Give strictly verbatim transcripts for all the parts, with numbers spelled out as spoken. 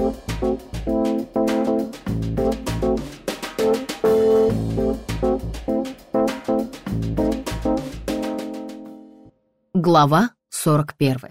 Глава сорок первая.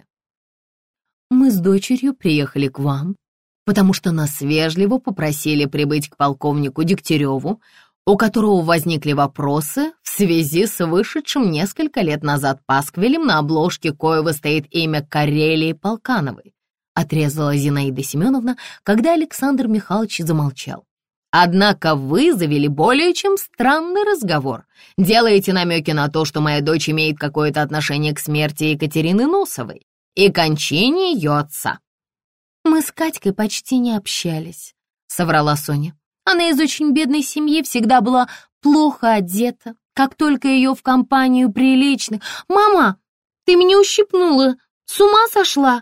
Мы с дочерью приехали к вам, потому что нас вежливо попросили прибыть к полковнику Дегтяреву, у которого возникли вопросы в связи с вышедшим несколько лет назад пасквилем, на обложке коего стоит имя Карелии Полкановой, отрезала Зинаида Семеновна, когда Александр Михайлович замолчал. Однако вы завели более чем странный разговор. Делаете намеки на то, что моя дочь имеет какое-то отношение к смерти Екатерины Носовой и кончине ее отца. Мы с Катькой почти не общались, соврала Соня. Она из очень бедной семьи, всегда была плохо одета. Как только ее в компанию приличных... «Мама, ты меня ущипнула! С ума сошла?»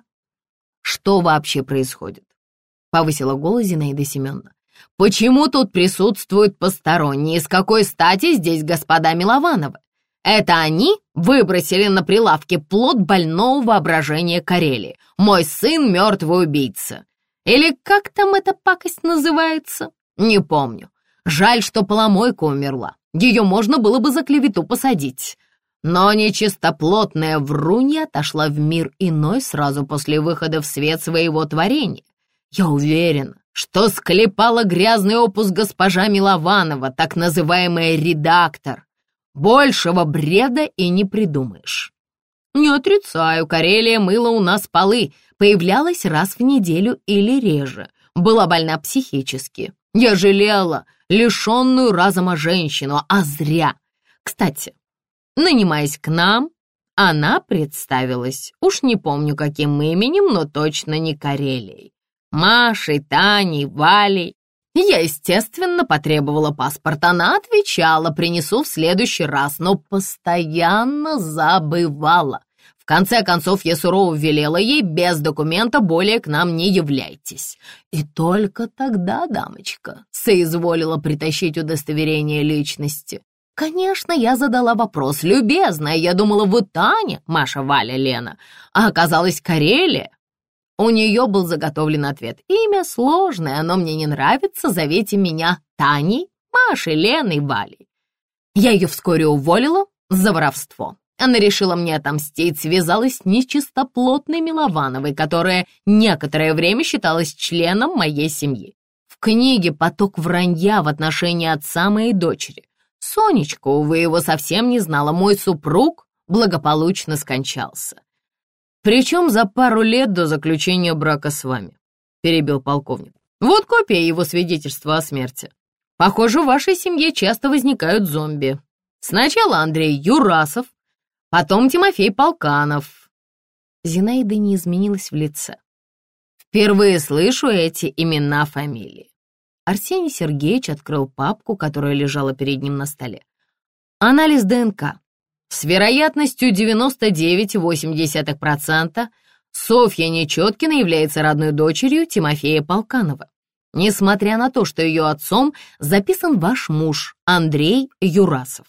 «Что вообще происходит?» — повысила голос Зинаида Семеновна. «Почему тут присутствуют посторонние? С какой стати здесь господа Миловановы? Это они выбросили на прилавке плод больного воображения Карелии. Мой сын — мертвый убийца. Или как там эта пакость называется? Не помню. Жаль, что поломойка умерла. Ее можно было бы за клевету посадить. Но нечистоплотная врунья отошла в мир иной сразу после выхода в свет своего творения. Я уверена, что склепала грязный опус госпожа Милованова, так называемая редактор. Большего бреда и не придумаешь. Не отрицаю, Карелия мыла у нас полы, появлялась раз в неделю или реже, была больна психически. Я жалела лишенную разума женщину, а зря. Кстати, нанимаясь к нам, она представилась, уж не помню каким именем, но точно не Карелией. Машей, Таней, Валей. Я, естественно, потребовала паспорт. Она отвечала, принесу в следующий раз, но постоянно забывала. В конце концов, я сурово велела ей, без документа более к нам не являйтесь. И только тогда дамочка соизволила притащить удостоверение личности. Конечно, я задала вопрос. Любезная, я думала, вы Таня, Маша, Валя, Лена, а оказалась Карелия. У нее был заготовлен ответ. Имя сложное, оно мне не нравится, зовите меня Таней, Машей, Леной, Валей. Я ее вскоре уволила за воровство. Она решила мне отомстить, связалась с нечистоплотной Миловановой, которая некоторое время считалась членом моей семьи. В книге поток вранья в отношении отца моей дочери. Сонечка, увы, его совсем не знала, мой супруг благополучно скончался. «Причем за пару лет до заключения брака с вами», — перебил полковник. «Вот копия его свидетельства о смерти. Похоже, в вашей семье часто возникают зомби. Сначала Андрей Юрасов, потом Тимофей Полканов». Зинаида не изменилась в лице. «Впервые слышу эти имена, фамилии». Арсений Сергеевич открыл папку, которая лежала перед ним на столе. «Анализ ДНК. С вероятностью девяносто девять целых восемь десятых процента Софья Нечеткина является родной дочерью Тимофея Полканова, несмотря на то, что ее отцом записан ваш муж Андрей Юрасов».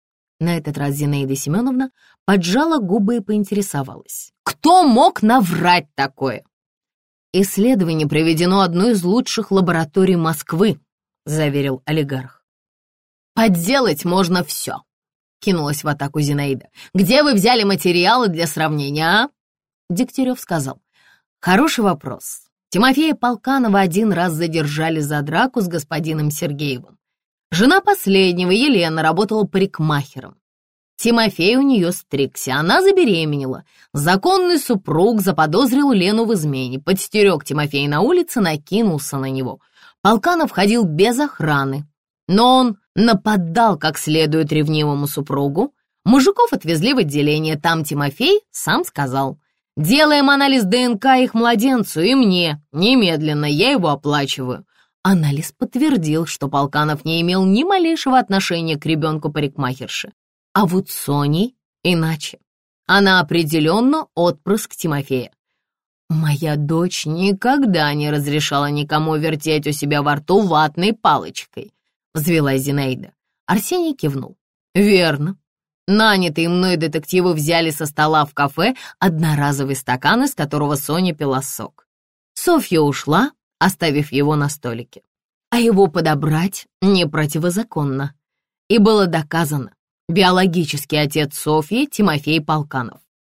На этот раз Зинаида Семеновна поджала губы и поинтересовалась. «Кто мог наврать такое?» «Исследование проведено одной из лучших лабораторий Москвы», — заверил олигарх. «Подделать можно все», — кинулась в атаку Зинаида. «Где вы взяли материалы для сравнения, а?» Дегтярев сказал. «Хороший вопрос. Тимофея Полканова один раз задержали за драку с господином Сергеевым. Жена последнего, Елена, работала парикмахером. Тимофей у нее стригся, она забеременела. Законный супруг заподозрил Лену в измене, подстерег Тимофея на улице, накинулся на него. Полканов ходил без охраны, но он нападал как следует ревнивому супругу. Мужиков отвезли в отделение, там Тимофей сам сказал: «Делаем анализ ДНК их младенцу и мне, немедленно, я его оплачиваю». Анализ подтвердил, что Полканов не имел ни малейшего отношения к ребенку парикмахерши. А вот с Соней иначе. Она определенно отпрыск Тимофея. Моя дочь никогда не разрешала никому вертеть у себя во рту ватной палочкой, взвелась Зинаида. Арсений кивнул. Верно. Нанятые мной детективы взяли со стола в кафе одноразовый стакан, из которого Соня пила сок. Софья ушла, оставив его на столике. А его подобрать не противозаконно. И было доказано, биологический отец Софьи Тимофей Полканов.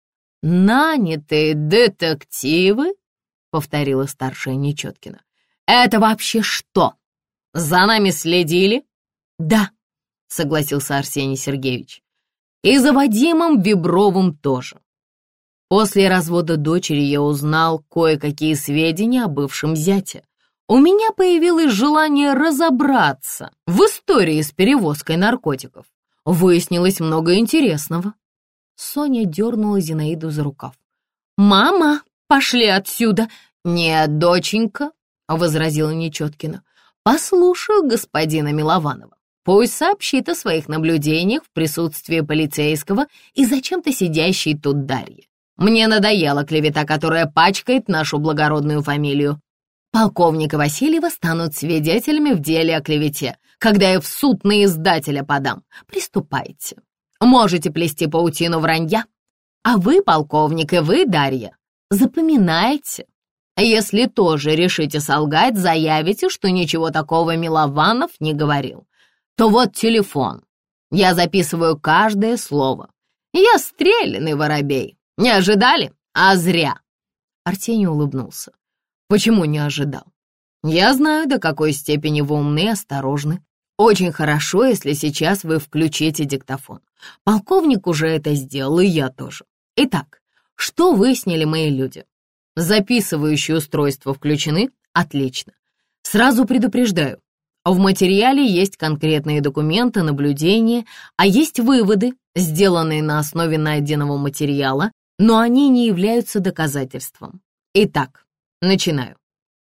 «Нанятые детективы?» — повторила старшая Нечеткина. «Это вообще что? За нами следили?» «Да», — согласился Арсений Сергеевич. «И за Вадимом Вибровым тоже. После развода дочери я узнал кое-какие сведения о бывшем зяте. У меня появилось желание разобраться в истории с перевозкой наркотиков. Выяснилось много интересного». Соня дернула Зинаиду за рукав. «Мама, пошли отсюда!» «Нет, доченька», — возразила Нечеткина. «Послушаю господина Милованова. Пусть сообщит о своих наблюдениях в присутствии полицейского и зачем-то сидящей тут Дарьи. Мне надоела клевета, которая пачкает нашу благородную фамилию. Полковник и Васильева станут свидетелями в деле о клевете, когда я в суд на издателя подам. Приступайте. Можете плести паутину вранья. А вы, полковник, и вы, Дарья, запоминайте. Если тоже решите солгать, заявите, что ничего такого Милованов не говорил. То вот телефон. Я записываю каждое слово. Я стрелянный воробей. Не ожидали? А зря». Арсений улыбнулся. «Почему не ожидал? Я знаю, до какой степени вы умны и осторожны. Очень хорошо, если сейчас вы включите диктофон. Полковник уже это сделал, и я тоже. Итак, что выяснили мои люди? Записывающие устройства включены? Отлично. Сразу предупреждаю, в материале есть конкретные документы, наблюдения, а есть выводы, сделанные на основе найденного материала, но они не являются доказательством. Итак, начинаю.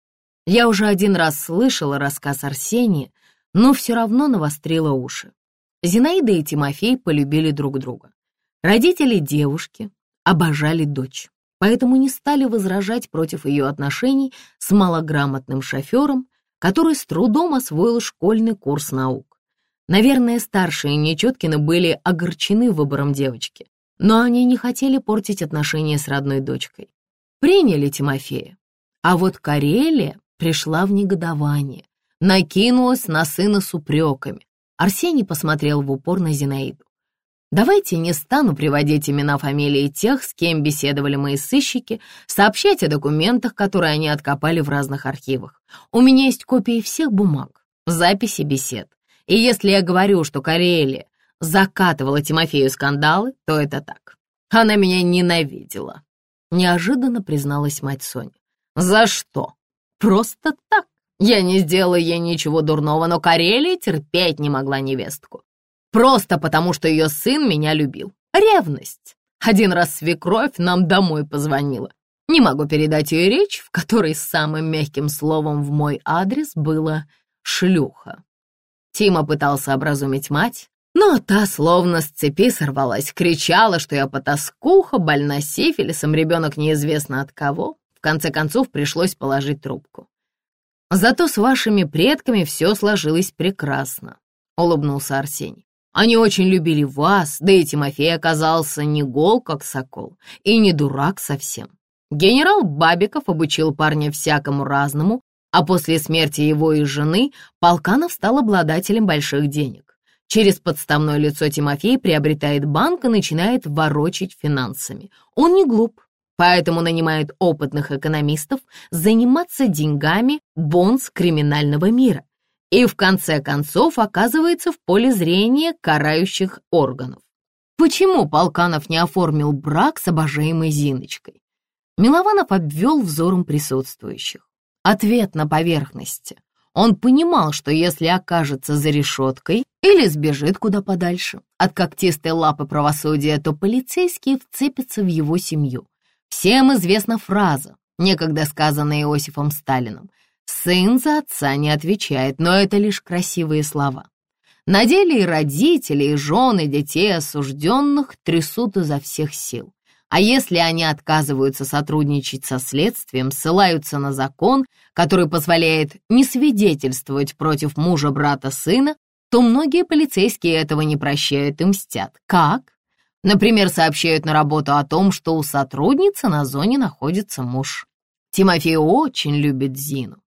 Я уже один раз слышала рассказ Арсения, но все равно навострила уши. Зинаида и Тимофей полюбили друг друга. Родители девушки обожали дочь, поэтому не стали возражать против ее отношений с малограмотным шофером, который с трудом освоил школьный курс наук. Наверное, старшие Нечеткины были огорчены выбором девочки, но они не хотели портить отношения с родной дочкой. Приняли Тимофея. А вот Карелия пришла в негодование, накинулась на сына с упреками. Арсений посмотрел в упор на Зинаиду. «Давайте не стану приводить имена, фамилии тех, с кем беседовали мои сыщики, сообщать о документах, которые они откопали в разных архивах. У меня есть копии всех бумаг, записи бесед. И если я говорю, что Карелия закатывала Тимофею скандалы, то это так. Она меня ненавидела», — неожиданно призналась мать Соня. «За что? Просто так. Я не сделала ей ничего дурного, но Карелия терпеть не могла невестку. Просто потому, что ее сын меня любил. Ревность. Один раз свекровь нам домой позвонила. Не могу передать ее речь, в которой самым мягким словом в мой адрес было «шлюха». Тима пытался образумить мать, но та словно с цепи сорвалась, кричала, что я потаскуха, больна сифилисом, ребенок неизвестно от кого. В конце концов пришлось положить трубку. «Зато с вашими предками все сложилось прекрасно», — улыбнулся Арсений. «Они очень любили вас, да и Тимофей оказался не гол, как сокол, и не дурак совсем. Генерал Бабиков обучил парня всякому разному, а после смерти его и жены Полканов стал обладателем больших денег. Через подставное лицо Тимофей приобретает банк и начинает ворочать финансами. Он не глуп, поэтому нанимает опытных экономистов заниматься деньгами бонс криминального мира и в конце концов оказывается в поле зрения карающих органов. Почему Полканов не оформил брак с обожаемой Зиночкой?» Милованов обвел взором присутствующих. Ответ на поверхности. Он понимал, что если окажется за решеткой или сбежит куда подальше от когтистой лапы правосудия, то полицейские вцепятся в его семью. Всем известна фраза, некогда сказанная Иосифом Сталиным: «Сын за отца не отвечает», но это лишь красивые слова. На деле и родители, и жены детей осужденных трясут изо всех сил. А если они отказываются сотрудничать со следствием, ссылаются на закон, который позволяет не свидетельствовать против мужа, брата, сына, то многие полицейские этого не прощают и мстят. Как? Например, сообщают на работу о том, что у сотрудницы на зоне находится муж. Тимофей очень любит Зину.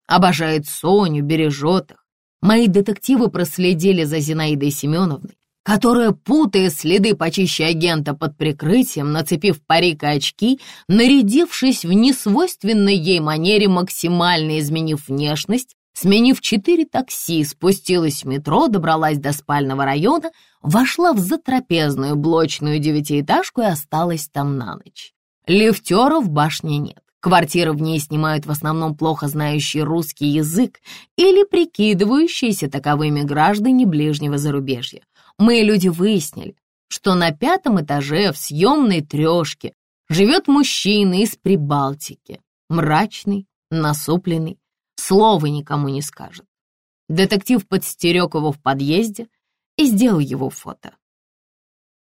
Обожает Соню, бережет их. Мои детективы проследили за Зинаидой Семеновной, которая, путая следы почище агента под прикрытием, нацепив парик и очки, нарядившись в несвойственной ей манере, максимально изменив внешность, сменив четыре такси, спустилась в метро, добралась до спального района, вошла в затрапезную блочную девятиэтажку и осталась там на ночь. Лифтера в башне нет. Квартиры в ней снимают в основном плохо знающие русский язык или прикидывающиеся таковыми граждане ближнего зарубежья. Мы, люди, выяснили, что на пятом этаже в съемной трешке живет мужчина из Прибалтики. Мрачный, насупленный, слова никому не скажет. Детектив подстерег его в подъезде и сделал его фото.